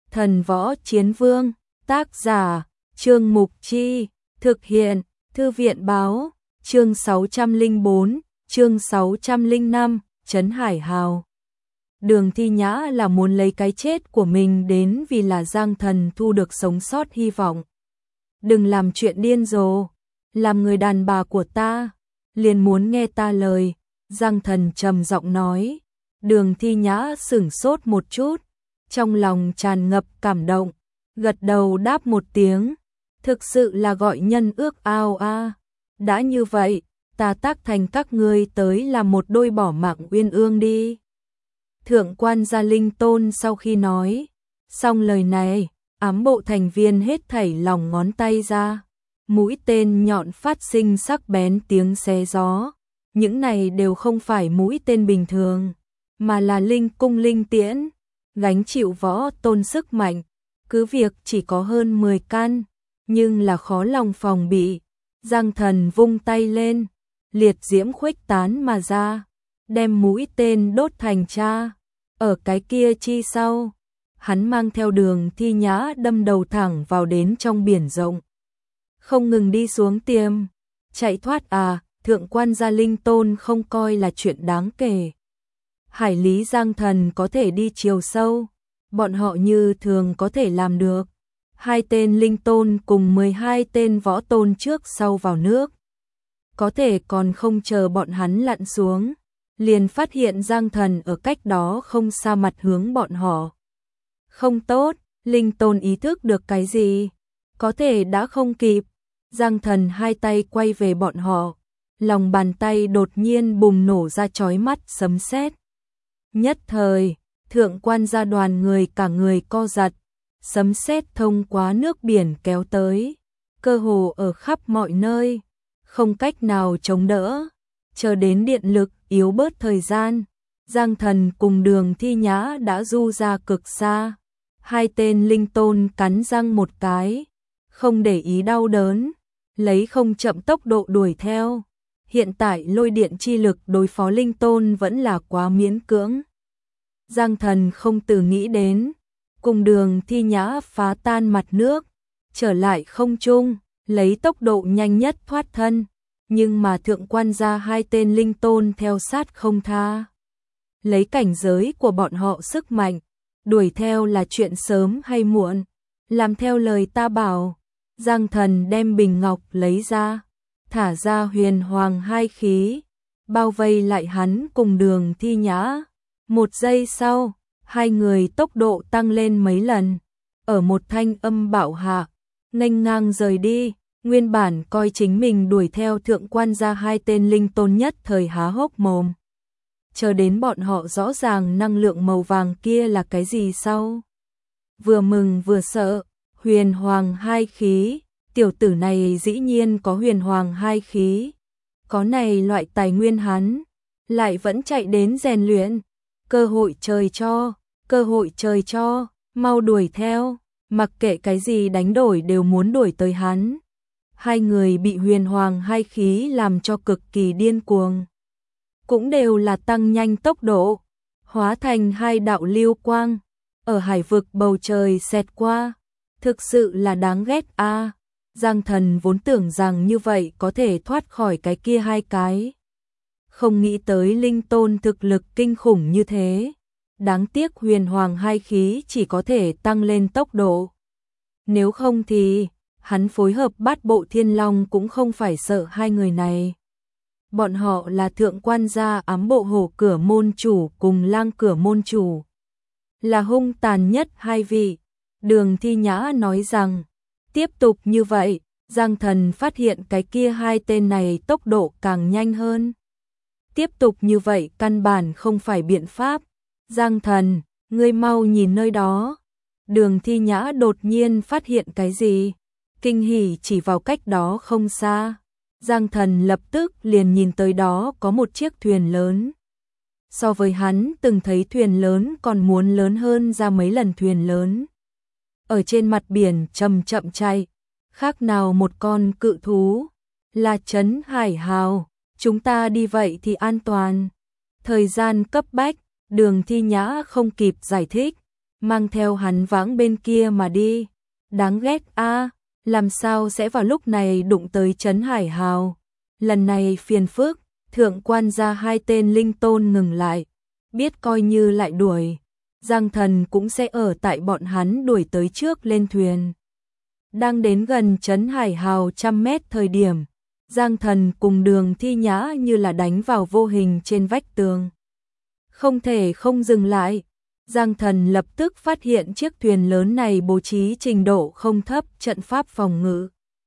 Thần Võ Chiến Vương, tác giả, Trương Mục Chi, thực hiện, Thư viện Báo, chương 604, chương 605, Trấn Hải Hào. Đường Thi Nhã là muốn lấy cái chết của mình đến vì là Giang Thần thu được sống sót hy vọng. Đừng làm chuyện điên rồ, làm người đàn bà của ta, liền muốn nghe ta lời, Giang Thần trầm giọng nói. Đường Thi Nhã sửng sốt một chút, trong lòng tràn ngập cảm động, gật đầu đáp một tiếng, thực sự là gọi nhân ước ao a. Đã như vậy, ta tác thành các ngươi tới làm một đôi bỏ mạng uyên ương đi. Thượng quan Gia Linh Tôn sau khi nói xong lời này, ám bộ thành viên hết thảy lòng ngón tay ra, mũi tên nhọn phát sinh sắc bén tiếng xé gió. Những này đều không phải mũi tên bình thường, mà là linh cung linh tiễn, gánh chịu võ tôn sức mạnh, cứ việc chỉ có hơn 10 căn, nhưng là khó lòng phòng bị. Giang Thần vung tay lên, liệt diễm khuếch tán mà ra, đem mũi tên đốt thành tro. Ở cái kia chi sau, hắn mang theo Đường Thi Nhã đâm đầu thẳng vào đến trong biển rộng. Không ngừng đi xuống tiêm, chạy thoát à, Thượng quan Gia Linh Tôn không coi là chuyện đáng kể. Hải lý Giang Thần có thể đi chiều sâu, bọn họ như thường có thể làm được. 2 tên linh tôn cùng 12 tên võ tôn trước sau vào nước. Có thể còn không chờ bọn hắn lặn xuống, liền phát hiện Giang Thần ở cách đó không xa mặt hướng bọn họ. Không tốt, linh tôn ý thức được cái gì? Có thể đã không kịp. Giang Thần 2 tay quay về bọn họ, lòng bàn tay đột nhiên bùng nổ ra chói mắt sấm sét. Nhất thời, thượng quan gia đoàn người cả người co giật, sấm sét thông qua nước biển kéo tới, cơ hồ ở khắp mọi nơi, không cách nào chống đỡ. Chờ đến điện lực yếu bớt thời gian, Giang Thần cùng Đường Thi Nhã đã du ra cực xa. 2 tên linh tôn cắn răng một cái, không để ý đau đớn, lấy không chậm tốc độ đuổi theo. Hiện tại lôi điện chi lực đối phó linh tôn vẫn là quá miễn cưỡng. Giang Thần không từ nghĩ đến, cùng Đường Thi Nhã phá tan mặt nước, trở lại không trung, lấy tốc độ nhanh nhất thoát thân, nhưng mà thượng quan gia 2 tên linh tôn theo sát không tha. Lấy cảnh giới của bọn họ sức mạnh, đuổi theo là chuyện sớm hay muộn, làm theo lời ta bảo. Giang Thần đem bình ngọc lấy ra, thả ra huyền hoàng 2 khí, bao vây lại hắn cùng Đường Thi Nhã. 1 giây sau, 2 người tốc độ tăng lên mấy lần, ở một thanh âm bạo hạ, nghênh ngang rời đi. Nguyên bản coi chính mình đuổi theo thượng quan gia 2 tên linh tôn nhất thời há hốc mồm. Chờ đến bọn họ rõ ràng năng lượng màu vàng kia là cái gì sau, vừa mừng vừa sợ. Huyền hoàng 2 khí, tiểu tử này dĩ nhiên có huyền hoàng 2 khí, có này loại tài nguyên hắn lại vẫn chạy đến rèn luyện. Cơ hội trời cho, cơ hội trời cho, mau đuổi theo, mặc kệ cái gì đánh đổi đều muốn đuổi tới hắn. 2 người bị huyền hoàng 2 khí làm cho cực kỳ điên cuồng, cũng đều là tăng nhanh tốc độ, hóa thành 2 đạo lưu quang, ở hải vực bầu trời xẹt qua. Thực sự là đáng ghét a. Giang Thần vốn tưởng rằng như vậy có thể thoát khỏi cái kia 2 cái. Không nghĩ tới linh tôn thực lực kinh khủng như thế. Đáng tiếc huyền hoàng 2 khí chỉ có thể tăng lên tốc độ. Nếu không thì, hắn phối hợp Bát Bộ Thiên Long cũng không phải sợ 2 người này. Bọn họ là thượng quan gia ám bộ hổ cửa môn chủ cùng lang cửa môn chủ, là hung tàn nhất 2 vị. Đường Thi Nhã nói rằng, tiếp tục như vậy, Giang Thần phát hiện cái kia 2 tên này tốc độ càng nhanh hơn. Tiếp tục như vậy căn bản không phải biện pháp. Giang Thần, ngươi mau nhìn nơi đó. Đường Thi Nhã đột nhiên phát hiện cái gì, kinh hỉ chỉ vào cách đó không xa. Giang Thần lập tức liền nhìn tới đó có một chiếc thuyền lớn. So với hắn từng thấy thuyền lớn còn muốn lớn hơn ra mấy lần thuyền lớn. Ở trên mặt biển chậm chậm chạy, khác nào một con cự thú, là Trấn Hải Hào. Chúng ta đi vậy thì an toàn. Thời gian cấp bách, Đường Thi Nhã không kịp giải thích, mang theo hắn vãng bên kia mà đi. Đáng ghét a, làm sao sẽ vào lúc này đụng tới Trấn Hải Hào. Lần này phiền phức, thượng quan gia hai tên linh tôn ngừng lại, biết coi như lại đuổi, Giang Thần cũng sẽ ở tại bọn hắn đuổi tới trước lên thuyền. Đang đến gần Trấn Hải Hào 100 mét thời điểm, Giang Thần cùng Đường Thi Nhã như là đánh vào vô hình trên vách tường. Không thể không dừng lại, Giang Thần lập tức phát hiện chiếc thuyền lớn này bố trí trình độ không thấp trận pháp phòng ngự.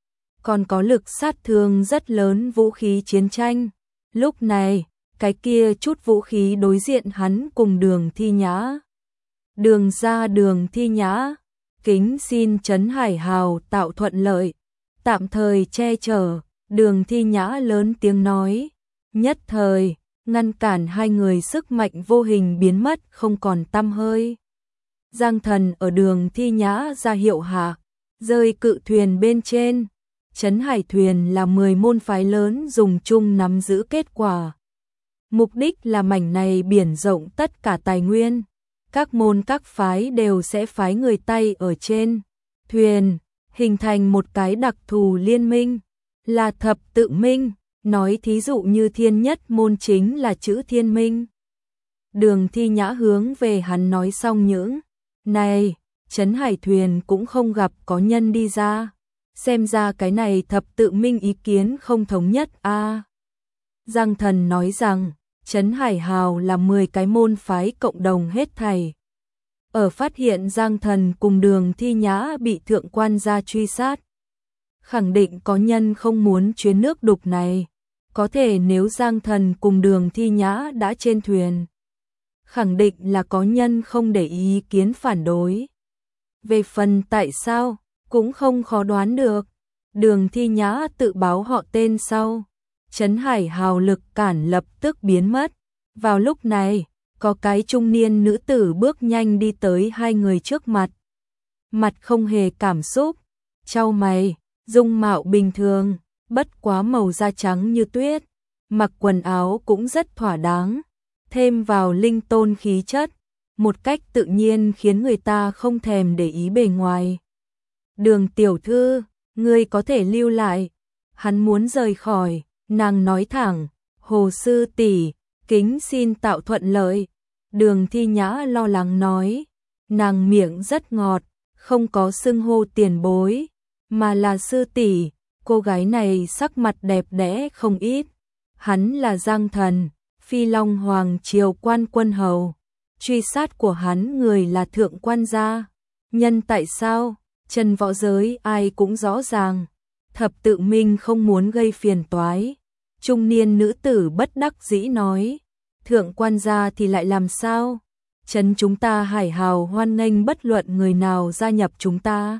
Còn có lực sát thương rất lớn vũ khí chiến tranh. Lúc này, cái kia chút vũ khí đối diện hắn cùng Đường Thi Nhã. Đường ra Đường Thi Nhã, kính xin Trấn Hải Hào tạo thuận lợi, tạm thời che chở, Đường Thi Nhã lớn tiếng nói, nhất thời, ngăn cản hai người sức mạnh vô hình biến mất không còn tăm hơi. Giang Thần ở Đường Thi Nhã ra hiệu hạ, rơi cự thuyền bên trên, Trấn Hải thuyền là 10 môn phái lớn dùng chung nắm giữ kết quả. Mục đích là mảnh này biển rộng tất cả tài nguyên. Các môn các phái đều sẽ phái người Tây ở trên thuyền, hình thành một cái đặc thù liên minh, là thập tự minh, nói thí dụ như thiên nhất môn chính là chữ thiên minh. Đường Thi Nhã hướng về hắn nói xong những này, Trấn Hải thuyền cũng không gặp có nhân đi ra, xem ra cái này thập tự minh ý kiến không thống nhất a. Giang Thần nói rằng, Trấn Hải Hào là 10 cái môn phái cộng đồng hết thảy. Ở phát hiện Giang Thần cùng Đường Thi Nhã bị thượng quan gia truy sát, khẳng định có nhân không muốn chuyến nước đục này. Có thể nếu Giang Thần cùng Đường Thi Nhã đã trên thuyền, khẳng định là có nhân không để ý kiến phản đối. Về phần tại sao, cũng không khó đoán được. Đường Thi Nhã tự báo họ tên sau. Trấn Hải Hào lực cản lập tức biến mất. Vào lúc này, có cái trung niên nữ tử bước nhanh đi tới hai người trước mặt. Mặt không hề cảm xúc, chau mày, dung mạo bình thường, bất quá màu da trắng như tuyết, mặc quần áo cũng rất thỏa đáng, thêm vào linh tôn khí chất, một cách tự nhiên khiến người ta không thèm để ý bề ngoài. Đường tiểu thư, ngươi có thể lưu lại. Hắn muốn rời khỏi, nàng nói thẳng, Hồ sư tỷ, kính xin tạo thuận lợi. Đường Thi Nhã lo lắng nói, nàng miệng rất ngọt, không có xưng hô tiền bối, mà là sư tỷ. Cô gái này sắc mặt đẹp đẽ không ít. Hắn là Giang Thần, Phi Long Hoàng triều quan quân hầu. Truy sát của hắn người là thượng quan gia. Nhân tại sao? Trần võ giới ai cũng rõ ràng. Thập tự minh không muốn gây phiền toái. Trung niên nữ tử bất đắc dĩ nói. Thượng quan gia thì lại làm sao? Trấn chúng ta Hải Hào hoan nghênh bất luận người nào gia nhập chúng ta.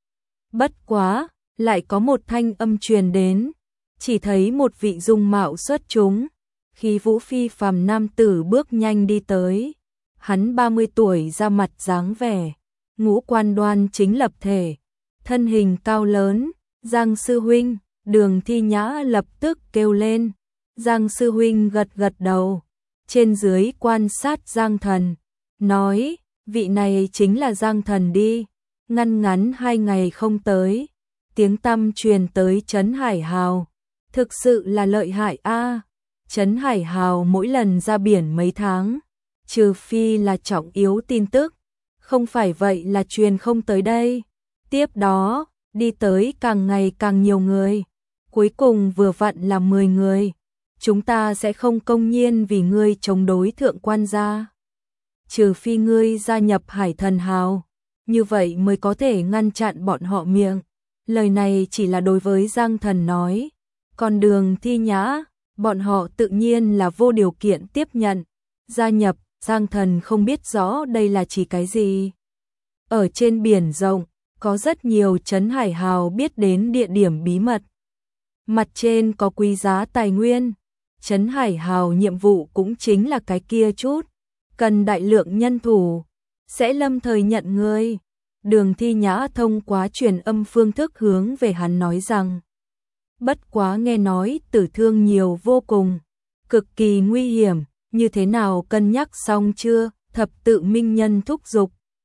Bất quá, lại có một thanh âm truyền đến. Chỉ thấy một vị dung mạo xuất chúng, khí vũ phi phàm nam tử bước nhanh đi tới. Hắn 30 tuổi, da mặt dáng vẻ, ngũ quan đoan chính lập thể, thân hình cao lớn. Giang sư huynh, Đường Thi Nhã lập tức kêu lên. Giang sư huynh gật gật đầu, trên dưới quan sát Giang Thần, nói, vị này chính là Giang Thần đi. Ngăn ngắn 2 ngày không tới, tiếng tăm truyền tới Trấn Hải Hào, thực sự là lợi hại a. Trấn Hải Hào mỗi lần ra biển mấy tháng, trừ phi là trọng yếu tin tức, không phải vậy là truyền không tới đây. Tiếp đó, đi tới càng ngày càng nhiều người, cuối cùng vừa vặn là 10 người. Chúng ta sẽ không công nhiên vì ngươi chống đối thượng quan gia, trừ phi ngươi gia nhập Hải Thần Hào, như vậy mới có thể ngăn chặn bọn họ miệng. Lời này chỉ là đối với Giang Thần nói, còn Đường Thi Nhã, bọn họ tự nhiên là vô điều kiện tiếp nhận. Gia nhập, Giang Thần không biết rõ đây là chỉ cái gì. Ở trên biển rộng, có rất nhiều Trấn Hải Hào biết đến địa điểm bí mật. Mặt trên có quý giá tài nguyên. Trấn Hải Hào nhiệm vụ cũng chính là cái kia chút. Cần đại lượng nhân thủ, sẽ lâm thời nhận ngươi. Đường Thi Nhã thông qua truyền âm phương thức hướng về hắn nói rằng, bất quá nghe nói tử thương nhiều vô cùng, cực kỳ nguy hiểm, như thế nào cân nhắc xong chưa? Thập tự minh nhân thúc giục.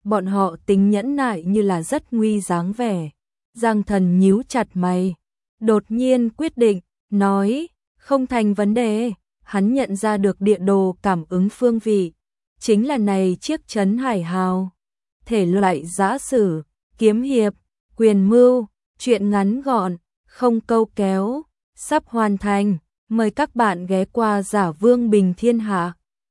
bọn họ tính nhẫn nại như là rất nguy dáng vẻ. Giang Thần nhíu chặt mày, đột nhiên quyết định, nói, không thành vấn đề, hắn nhận ra được địa đồ cảm ứng phương vị, chính là này chiếc trấn hải hào. Thể loại giã sử, kiếm hiệp, quyền mưu, truyện ngắn gọn, không câu kéo, sắp hoàn thành, mời các bạn ghé qua Giả Vương Bình Thiên Hạ.